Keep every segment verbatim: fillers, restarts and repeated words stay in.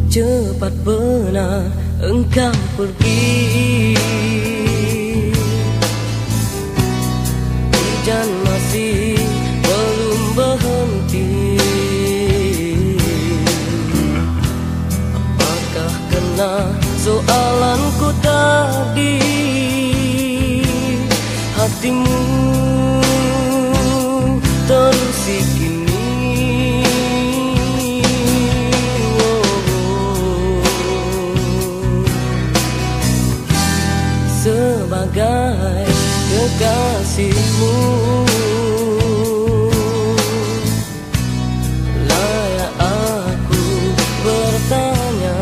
cepat benar engkau pergi. Hujan masih belum berhenti. Apakah kena soalanku tadi? Hatimu terusik kini. Sebagai kekasihmu, layak aku bertanya,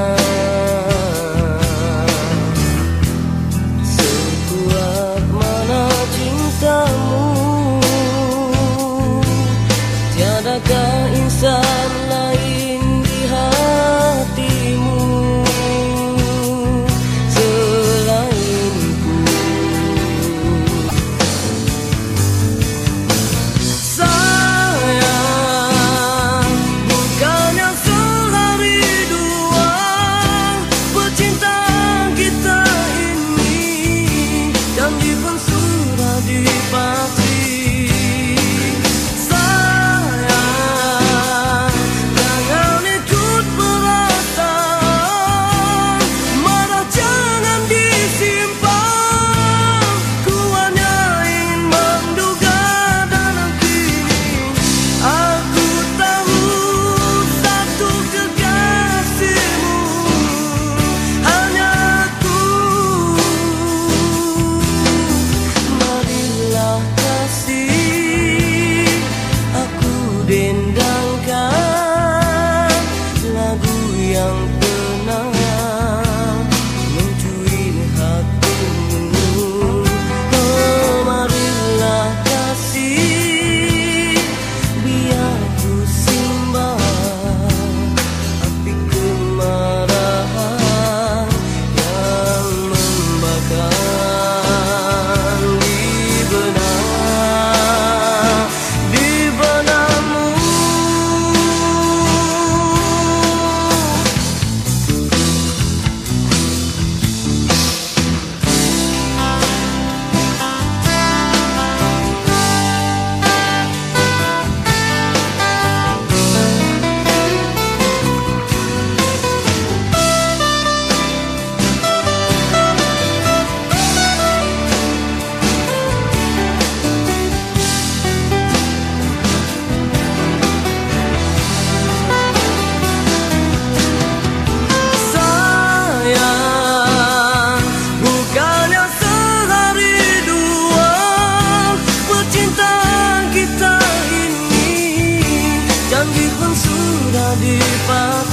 sekuat mana cintamu? Tiadakah insan lain di hatimu selainku? Sayang, bukannya sehari dua percintaan kita ini, janji pun sudah dipati. Dendangkan lagu yang pernah mencuit hatimu. Oh, marilah kasih, biar ku simbah api kemarahan yang membakar di benak, di benakmu. Janji pun sudah dipatah.